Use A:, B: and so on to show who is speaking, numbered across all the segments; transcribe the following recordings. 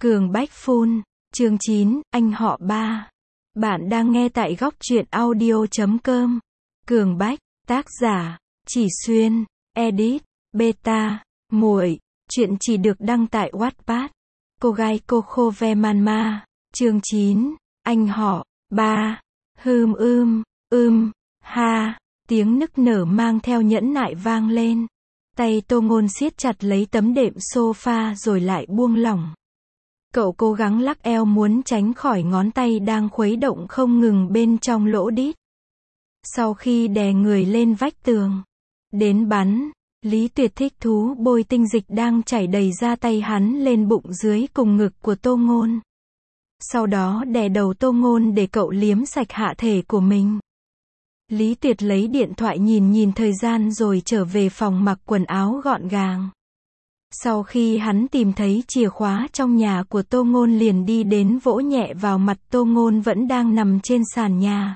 A: Cường Bách Phun, chương 9, anh họ ba. Bạn đang nghe tại góc truyện audio.com. Cường Bách, tác giả, Chỉ Xuyên, edit, beta, muội, chuyện chỉ được đăng tại Wattpad. Cô gái Coco Vemanma, chương 9, anh họ, ba. Ha, tiếng nức nở mang theo nhẫn nại vang lên. Tay Tô Ngôn siết chặt lấy tấm đệm sofa rồi lại buông lỏng. Cậu cố gắng lắc eo muốn tránh khỏi ngón tay đang khuấy động không ngừng bên trong lỗ đít. Sau khi đè người lên vách tường, đến bắn, Lý Tuyệt thích thú bôi tinh dịch đang chảy đầy ra tay hắn lên bụng dưới cùng ngực của Tô Ngôn. Sau đó đè đầu Tô Ngôn để cậu liếm sạch hạ thể của mình. Lý Tuyệt lấy điện thoại nhìn thời gian rồi trở về phòng mặc quần áo gọn gàng. Sau khi hắn tìm thấy chìa khóa trong nhà của Tô Ngôn liền đi đến vỗ nhẹ vào mặt Tô Ngôn vẫn đang nằm trên sàn nhà.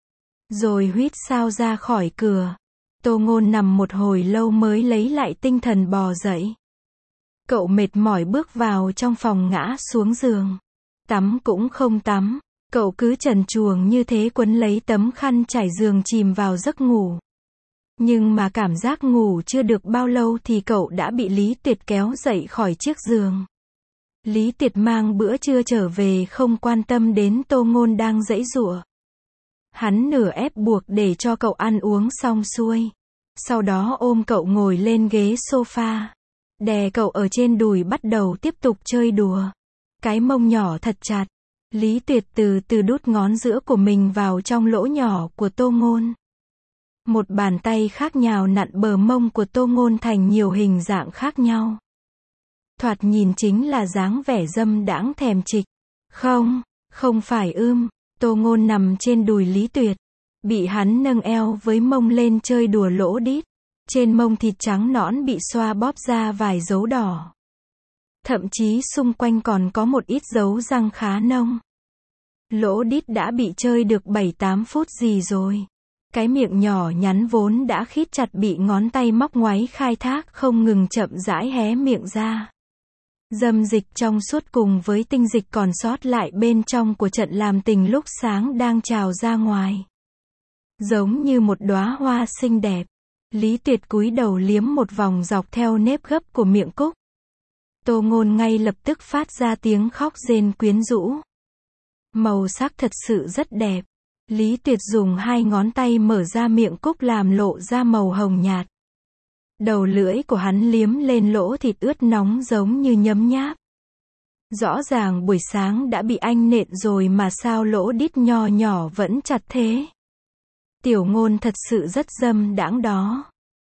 A: Rồi huýt sáo ra khỏi cửa. Tô Ngôn nằm một hồi lâu mới lấy lại tinh thần bò dậy. Cậu mệt mỏi bước vào trong phòng ngã xuống giường. Tắm cũng không tắm. Cậu cứ trần truồng như thế quấn lấy tấm khăn trải giường chìm vào giấc ngủ. Nhưng mà cảm giác ngủ chưa được bao lâu thì cậu đã bị Lý Tuyệt kéo dậy khỏi chiếc giường. Lý Tuyệt mang bữa trưa trở về không quan tâm đến Tô Ngôn đang giãy giụa. Hắn nửa ép buộc để cho cậu ăn uống xong xuôi. Sau đó ôm cậu ngồi lên ghế sofa. Đè cậu ở trên đùi bắt đầu tiếp tục chơi đùa. Cái mông nhỏ thật chặt. Lý Tuyệt từ từ đút ngón giữa của mình vào trong lỗ nhỏ của Tô Ngôn. Một bàn tay khác nhào nặn bờ mông của Tô Ngôn thành nhiều hình dạng khác nhau. Thoạt nhìn chính là dáng vẻ dâm đãng thèm trịch. Không phải Tô Ngôn nằm trên đùi Lý Tuyệt. Bị hắn nâng eo với mông lên chơi đùa lỗ đít. Trên mông thịt trắng nõn bị xoa bóp ra vài dấu đỏ. Thậm chí xung quanh còn có một ít dấu răng khá nông. Lỗ đít đã bị chơi được 7-8 phút gì rồi. Cái miệng nhỏ nhắn vốn đã khít chặt bị ngón tay móc ngoáy khai thác không ngừng chậm rãi hé miệng ra. Dâm dịch trong suốt cùng với tinh dịch còn sót lại bên trong của trận làm tình lúc sáng đang trào ra ngoài. Giống như một đóa hoa xinh đẹp. Lý Tuyệt cúi đầu liếm một vòng dọc theo nếp gấp của miệng cúc. Tô Ngôn ngay lập tức phát ra tiếng khóc rên quyến rũ. Màu sắc thật sự rất đẹp. Lý Tuyệt dùng hai ngón tay mở ra miệng cúc làm lộ ra màu hồng nhạt. Đầu lưỡi của hắn liếm lên lỗ thịt ướt nóng giống như nhấm nháp. Rõ ràng buổi sáng đã bị anh nện rồi mà sao lỗ đít nho nhỏ vẫn chặt thế. Tiểu Ngôn thật sự rất dâm đãng đó.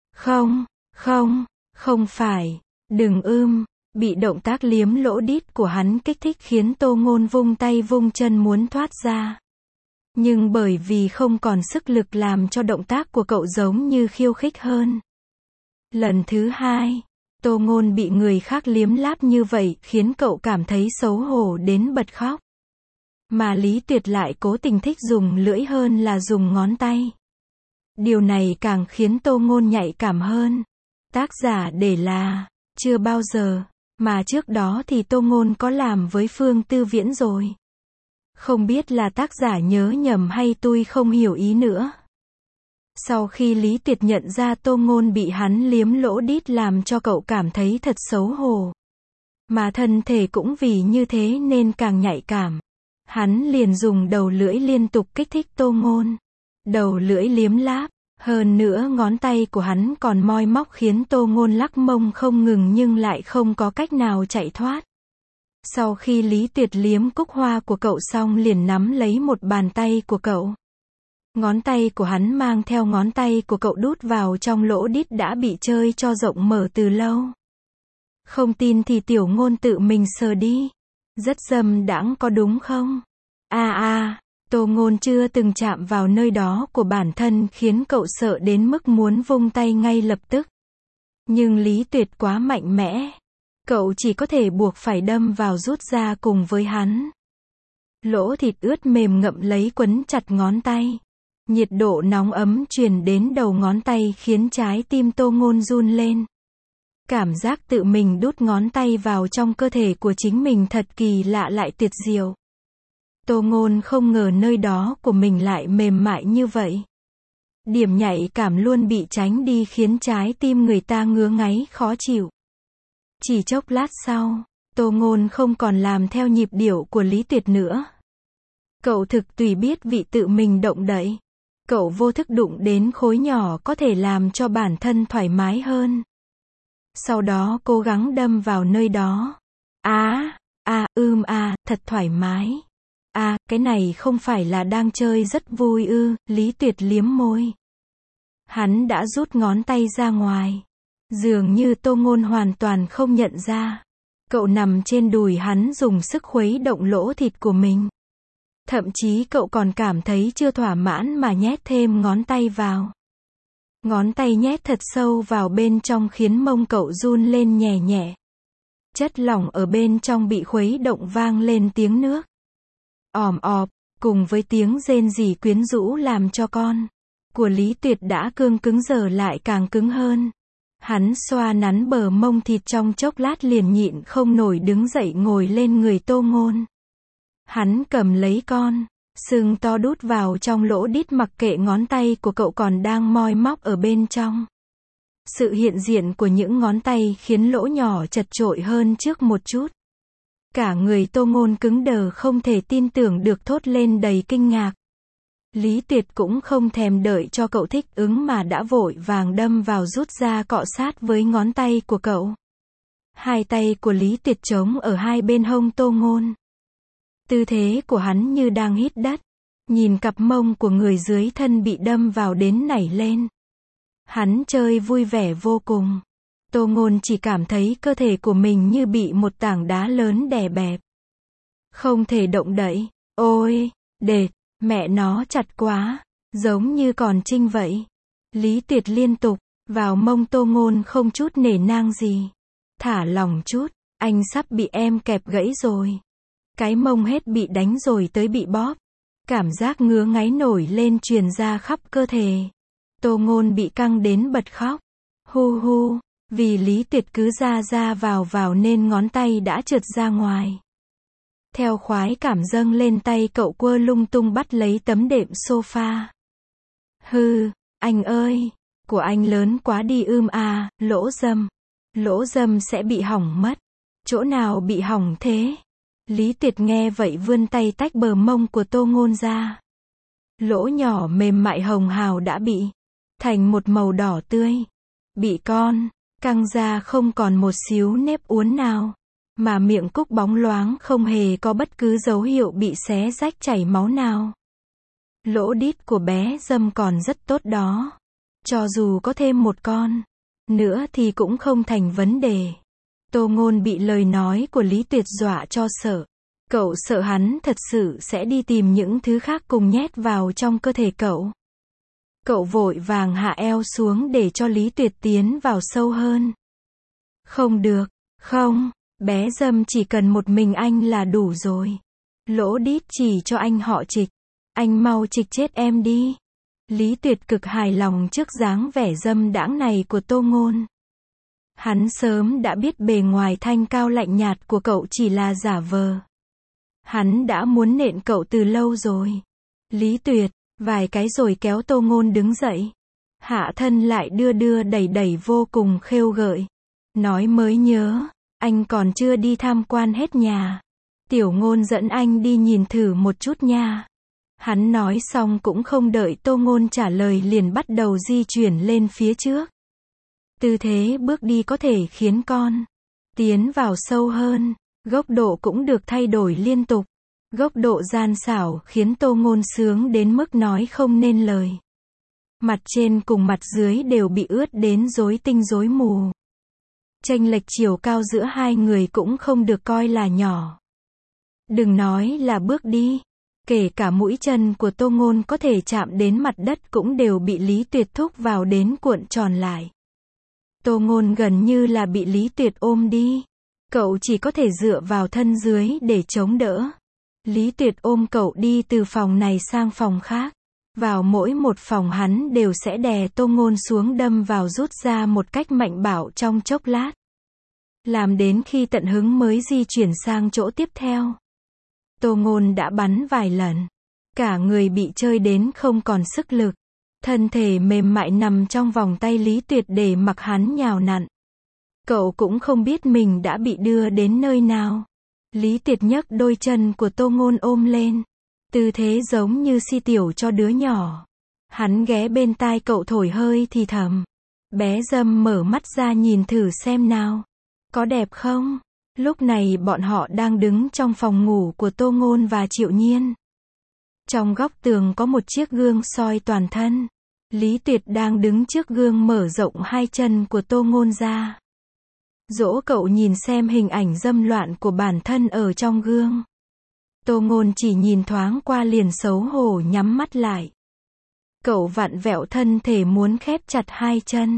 A: Không phải. Đừng Bị động tác liếm lỗ đít của hắn kích thích khiến Tô Ngôn vung tay vung chân muốn thoát ra. Nhưng bởi vì không còn sức lực làm cho động tác của cậu giống như khiêu khích hơn. Lần thứ hai, Tô Ngôn bị người khác liếm láp như vậy khiến cậu cảm thấy xấu hổ đến bật khóc. Mà Lý Tuyệt lại cố tình thích dùng lưỡi hơn là dùng ngón tay. Điều này càng khiến Tô Ngôn nhạy cảm hơn. Tác giả để là, chưa bao giờ, mà trước đó thì Tô Ngôn có làm với Phương Tư Viễn rồi. Không biết là tác giả nhớ nhầm hay tôi không hiểu ý nữa. Sau khi Lý Tuyệt nhận ra Tô Ngôn bị hắn liếm lỗ đít làm cho cậu cảm thấy thật xấu hổ. Mà thân thể cũng vì như thế nên càng nhạy cảm. Hắn liền dùng đầu lưỡi liên tục kích thích Tô Ngôn. Đầu lưỡi liếm láp. Hơn nữa ngón tay của hắn còn moi móc khiến Tô Ngôn lắc mông không ngừng nhưng lại không có cách nào chạy thoát. Sau khi Lý Tuyệt liếm cúc hoa của cậu xong liền nắm lấy một bàn tay của cậu. Ngón tay của hắn mang theo ngón tay của cậu đút vào trong lỗ đít đã bị chơi cho rộng mở từ lâu. Không tin thì Tiểu Ngôn tự mình sờ đi. Rất dâm đãng có đúng không? Tô Ngôn chưa từng chạm vào nơi đó của bản thân khiến cậu sợ đến mức muốn vung tay ngay lập tức. Nhưng Lý Tuyệt quá mạnh mẽ. Cậu chỉ có thể buộc phải đâm vào rút ra cùng với hắn. Lỗ thịt ướt mềm ngậm lấy quấn chặt ngón tay. Nhiệt độ nóng ấm truyền đến đầu ngón tay khiến trái tim Tô Ngôn run lên. Cảm giác tự mình đút ngón tay vào trong cơ thể của chính mình thật kỳ lạ lại tuyệt diệu. Tô Ngôn không ngờ nơi đó của mình lại mềm mại như vậy. Điểm nhạy cảm luôn bị tránh đi khiến trái tim người ta ngứa ngáy khó chịu. Chỉ chốc lát sau, Tô Ngôn không còn làm theo nhịp điệu của Lý Tuyệt nữa. Cậu thực tùy biết vị tự mình động đậy. Cậu vô thức đụng đến khối nhỏ có thể làm cho bản thân thoải mái hơn. Sau đó cố gắng đâm vào nơi đó. Thật thoải mái. Cái này không phải là đang chơi rất vui ư, Lý Tuyệt liếm môi. Hắn đã rút ngón tay ra ngoài. Dường như Tô Ngôn hoàn toàn không nhận ra. Cậu nằm trên đùi hắn dùng sức khuấy động lỗ thịt của mình. Thậm chí cậu còn cảm thấy chưa thỏa mãn mà nhét thêm ngón tay vào. Ngón tay nhét thật sâu vào bên trong khiến mông cậu run lên nhẹ nhẹ. Chất lỏng ở bên trong bị khuấy động vang lên tiếng nước òm ọp, cùng với tiếng rên rỉ quyến rũ làm cho con của Lý Tuyệt đã cứng giờ lại càng cứng hơn. Hắn xoa nắn bờ mông thịt trong chốc lát liền nhịn không nổi đứng dậy ngồi lên người Tô Ngôn. Hắn cầm lấy con sừng to đút vào trong lỗ đít mặc kệ ngón tay của cậu còn đang moi móc ở bên trong. Sự hiện diện của những ngón tay khiến lỗ nhỏ chật chội hơn trước một chút. Cả người Tô Ngôn cứng đờ không thể tin tưởng được thốt lên đầy kinh ngạc. Lý Tuyệt cũng không thèm đợi cho cậu thích ứng mà đã vội vàng đâm vào rút ra cọ sát với ngón tay của cậu. Hai tay của Lý Tuyệt trống ở hai bên hông Tô Ngôn. Tư thế của hắn như đang hít đất. Nhìn cặp mông của người dưới thân bị đâm vào đến nảy lên. Hắn chơi vui vẻ vô cùng. Tô Ngôn chỉ cảm thấy cơ thể của mình như bị một tảng đá lớn đè bẹp. Không thể động đậy. Ôi, đệt, mẹ nó chặt quá, giống như còn trinh vậy. Lý Tuyệt liên tục vào mông Tô Ngôn không chút nể nang gì. Thả lỏng chút, anh sắp bị em kẹp gãy rồi. Cái mông hết bị đánh rồi tới bị bóp. Cảm giác ngứa ngáy nổi lên truyền ra khắp cơ thể. Tô Ngôn bị căng đến bật khóc. Hu hu, vì Lý Tuyệt cứ ra vào nên ngón tay đã trượt ra ngoài. Theo khoái cảm dâng lên tay cậu quơ lung tung bắt lấy tấm đệm sofa. Hừ, anh ơi, của anh lớn quá đi lỗ râm sẽ bị hỏng mất. Chỗ nào bị hỏng thế? Lý Tuyệt nghe vậy vươn tay tách bờ mông của Tô Ngôn ra. Lỗ nhỏ mềm mại hồng hào đã bị thành một màu đỏ tươi. Bị căng ra không còn một xíu nếp uốn nào. Mà miệng cúc bóng loáng không hề có bất cứ dấu hiệu bị xé rách chảy máu nào. Lỗ đít của bé Dâm còn rất tốt đó. Cho dù có thêm một con nữa thì cũng không thành vấn đề. Tô Ngôn bị lời nói của Lý Tuyệt dọa cho sợ. Cậu sợ hắn thật sự sẽ đi tìm những thứ khác cùng nhét vào trong cơ thể cậu. Cậu vội vàng hạ eo xuống để cho Lý Tuyệt tiến vào sâu hơn. Không được, không, bé Dâm chỉ cần một mình anh là đủ rồi. Lỗ đít chỉ cho anh họ Trịch. Anh mau trịch chết em đi. Lý Tuyệt cực hài lòng trước dáng vẻ dâm đãng này của Tô Ngôn. Hắn sớm đã biết bề ngoài thanh cao lạnh nhạt của cậu chỉ là giả vờ. Hắn đã muốn nện cậu từ lâu rồi. Lý Tuyệt, vài cái rồi kéo Tô Ngôn đứng dậy. Hạ thân lại đưa đẩy vô cùng khêu gợi. Nói mới nhớ, anh còn chưa đi tham quan hết nhà. Tiểu Ngôn dẫn anh đi nhìn thử một chút nha. Hắn nói xong cũng không đợi Tô Ngôn trả lời liền bắt đầu di chuyển lên phía trước. Tư thế bước đi có thể khiến con tiến vào sâu hơn. Góc độ cũng được thay đổi liên tục. Góc độ gian xảo khiến Tô Ngôn sướng đến mức nói không nên lời. Mặt trên cùng mặt dưới đều bị ướt đến rối tinh rối mù. Chênh lệch chiều cao giữa hai người cũng không được coi là nhỏ. Đừng nói là bước đi. Kể cả mũi chân của Tô Ngôn có thể chạm đến mặt đất cũng đều bị Lý Tuyệt thúc vào đến cuộn tròn lại. Tô Ngôn gần như là bị Lý Tuyệt ôm đi. Cậu chỉ có thể dựa vào thân dưới để chống đỡ. Lý Tuyệt ôm cậu đi từ phòng này sang phòng khác. Vào mỗi một phòng hắn đều sẽ đè Tô Ngôn xuống đâm vào rút ra một cách mạnh bạo trong chốc lát. Làm đến khi tận hứng mới di chuyển sang chỗ tiếp theo. Tô Ngôn đã bắn vài lần. Cả người bị chơi đến không còn sức lực. Thân thể mềm mại nằm trong vòng tay Lý Tuyệt để mặc hắn nhào nặn. Cậu cũng không biết mình đã bị đưa đến nơi nào. Lý Tuyệt nhấc đôi chân của Tô Ngôn ôm lên. Tư thế giống như si tiểu cho đứa nhỏ. Hắn ghé bên tai cậu thổi hơi thì thầm. Bé Dâm mở mắt ra nhìn thử xem nào. Có đẹp không? Lúc này bọn họ đang đứng trong phòng ngủ của Tô Ngôn và Triệu Nhiên. Trong góc tường có một chiếc gương soi toàn thân. Lý Tuyệt đang đứng trước gương mở rộng hai chân của Tô Ngôn ra. Dỗ cậu nhìn xem hình ảnh dâm loạn của bản thân ở trong gương. Tô Ngôn chỉ nhìn thoáng qua liền xấu hổ nhắm mắt lại. Cậu vặn vẹo thân thể muốn khép chặt hai chân.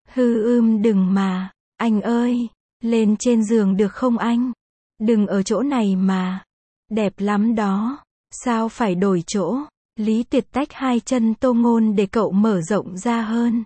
A: Đừng mà, anh ơi, lên trên giường được không anh? Đừng ở chỗ này mà. Đẹp lắm đó. Sao phải đổi chỗ? Lý Tuyệt tách hai chân Tô Ngôn để cậu mở rộng ra hơn.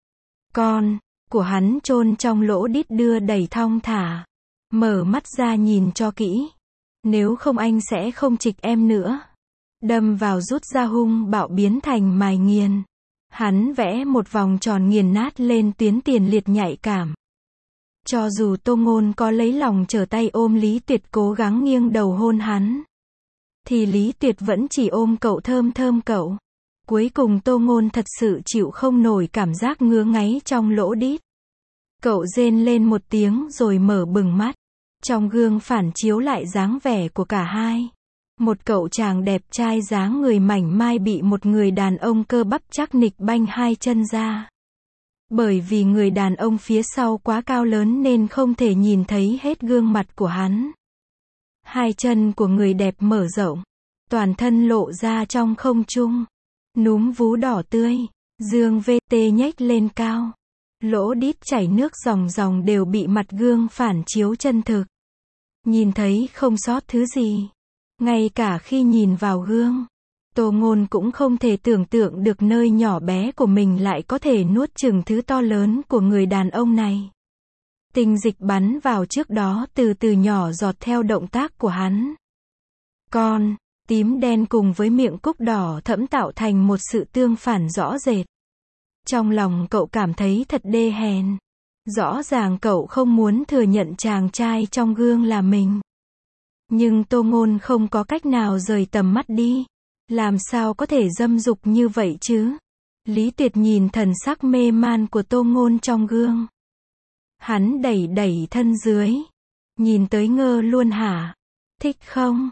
A: Con của hắn chôn trong lỗ đít đưa đẩy thong thả. Mở mắt ra nhìn cho kỹ. Nếu không anh sẽ không trịch em nữa. Đâm vào rút ra hung bạo biến thành mài nghiền. Hắn vẽ một vòng tròn nghiền nát lên tuyến tiền liệt nhạy cảm. Cho dù Tô Ngôn có lấy lòng trở tay ôm Lý Tuyệt cố gắng nghiêng đầu hôn hắn. Thì Lý Tuyệt vẫn chỉ ôm cậu thơm thơm cậu. Cuối cùng Tô Ngôn thật sự chịu không nổi cảm giác ngứa ngáy trong lỗ đít. Cậu rên lên một tiếng rồi mở bừng mắt. Trong gương phản chiếu lại dáng vẻ của cả hai. Một cậu chàng đẹp trai dáng người mảnh mai bị một người đàn ông cơ bắp chắc nịch banh hai chân ra. Bởi vì người đàn ông phía sau quá cao lớn nên không thể nhìn thấy hết gương mặt của hắn. Hai chân của người đẹp mở rộng. Toàn thân lộ ra trong không trung. Núm vú đỏ tươi. Dương VT nhếch lên cao. Lỗ đít chảy nước ròng ròng đều bị mặt gương phản chiếu chân thực. Nhìn thấy không sót thứ gì. Ngay cả khi nhìn vào gương, Tô Ngôn cũng không thể tưởng tượng được nơi nhỏ bé của mình lại có thể nuốt chửng thứ to lớn của người đàn ông này. Tinh dịch bắn vào trước đó từ từ nhỏ giọt theo động tác của hắn. Con, tím đen cùng với miệng cúc đỏ thẫm tạo thành một sự tương phản rõ rệt. Trong lòng cậu cảm thấy thật đê hèn. Rõ ràng cậu không muốn thừa nhận chàng trai trong gương là mình. Nhưng Tô Ngôn không có cách nào rời tầm mắt đi. Làm sao có thể dâm dục như vậy chứ? Lý Tuyệt nhìn thần sắc mê man của Tô Ngôn trong gương. Hắn đẩy đẩy thân dưới. Nhìn tới ngơ luôn hả? Thích không?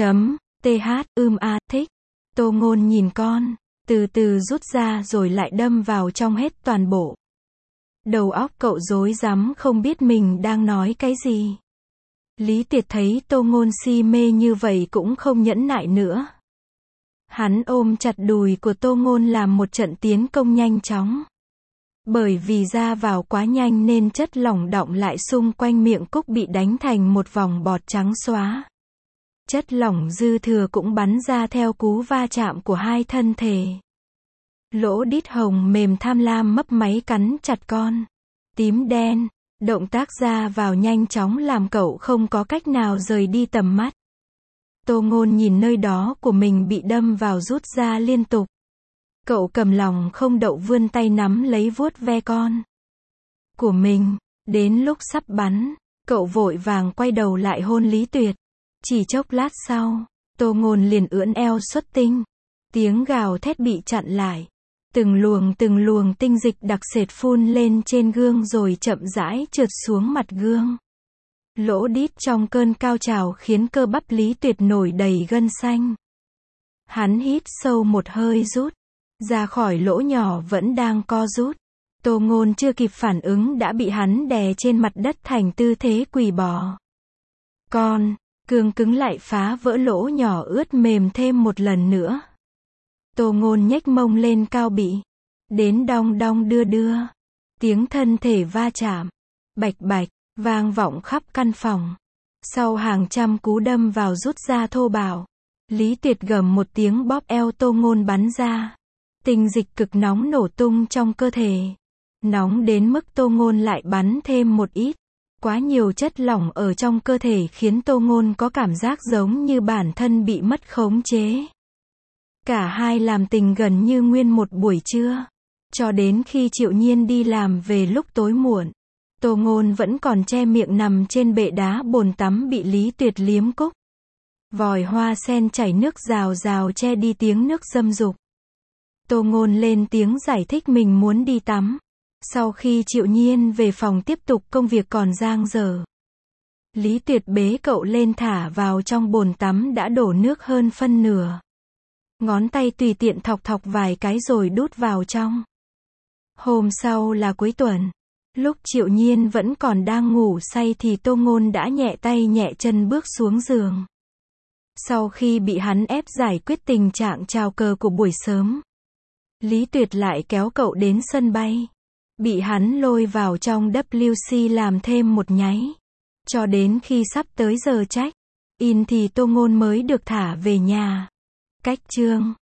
A: Thích. Tô Ngôn nhìn con. Từ từ rút ra rồi lại đâm vào trong hết toàn bộ. Đầu óc cậu rối rắm không biết mình đang nói cái gì. Lý Tuyệt thấy Tô Ngôn si mê như vậy cũng không nhẫn nại nữa. Hắn ôm chặt đùi của Tô Ngôn làm một trận tiến công nhanh chóng. Bởi vì ra vào quá nhanh nên chất lỏng đọng lại xung quanh miệng cúc bị đánh thành một vòng bọt trắng xóa. Chất lỏng dư thừa cũng bắn ra theo cú va chạm của hai thân thể. Lỗ đít hồng mềm tham lam mấp máy cắn chặt con. Tím đen. Động tác ra vào nhanh chóng làm cậu không có cách nào rời đi tầm mắt. Tô Ngôn nhìn nơi đó của mình bị đâm vào rút ra liên tục. Cậu cầm lòng không đậu vươn tay nắm lấy vuốt ve con của mình. Đến lúc sắp bắn, cậu vội vàng quay đầu lại hôn Lý Tuyệt. Chỉ chốc lát sau, Tô Ngôn liền ưỡn eo xuất tinh. Tiếng gào thét bị chặn lại. Từng luồng tinh dịch đặc sệt phun lên trên gương rồi chậm rãi trượt xuống mặt gương. Lỗ đít trong cơn cao trào khiến cơ bắp Lý Tuyệt nổi đầy gân xanh. Hắn hít sâu một hơi rút ra khỏi lỗ nhỏ vẫn đang co rút. Tô Ngôn chưa kịp phản ứng đã bị hắn đè trên mặt đất thành tư thế quỳ bò. Con, cương cứng lại phá vỡ lỗ nhỏ ướt mềm thêm một lần nữa. Tô Ngôn nhếch mông lên cao bị. Đến đong đong đưa đưa. Tiếng thân thể va chạm. Bạch bạch, vang vọng khắp căn phòng. Sau hàng trăm cú đâm vào rút ra thô bạo. Lý Tuyệt gầm một tiếng bóp eo Tô Ngôn bắn ra. Tinh dịch cực nóng nổ tung trong cơ thể. Nóng đến mức Tô Ngôn lại bắn thêm một ít. Quá nhiều chất lỏng ở trong cơ thể khiến Tô Ngôn có cảm giác giống như bản thân bị mất khống chế. Cả hai làm tình gần như nguyên một buổi trưa. Cho đến khi Triệu Nhiên đi làm về lúc tối muộn. Tô Ngôn vẫn còn che miệng nằm trên bệ đá bồn tắm bị Lý Tuyệt liếm cúc. Vòi hoa sen chảy nước rào rào che đi tiếng nước dâm dục. Tô Ngôn lên tiếng giải thích mình muốn đi tắm. Sau khi Triệu Nhiên về phòng tiếp tục công việc còn dang dở. Lý Tuyệt bế cậu lên thả vào trong bồn tắm đã đổ nước hơn phân nửa. Ngón tay tùy tiện thọc thọc vài cái rồi đút vào trong. Hôm sau là cuối tuần. Lúc Triệu Nhiên vẫn còn đang ngủ say thì Tô Ngôn đã nhẹ tay nhẹ chân bước xuống giường. Sau khi bị hắn ép giải quyết tình trạng chào cờ của buổi sớm, Lý Tuyệt lại kéo cậu đến sân bay. Bị hắn lôi vào trong WC làm thêm một nháy. Cho đến khi sắp tới giờ check in thì Tô Ngôn mới được thả về nhà. Cách chương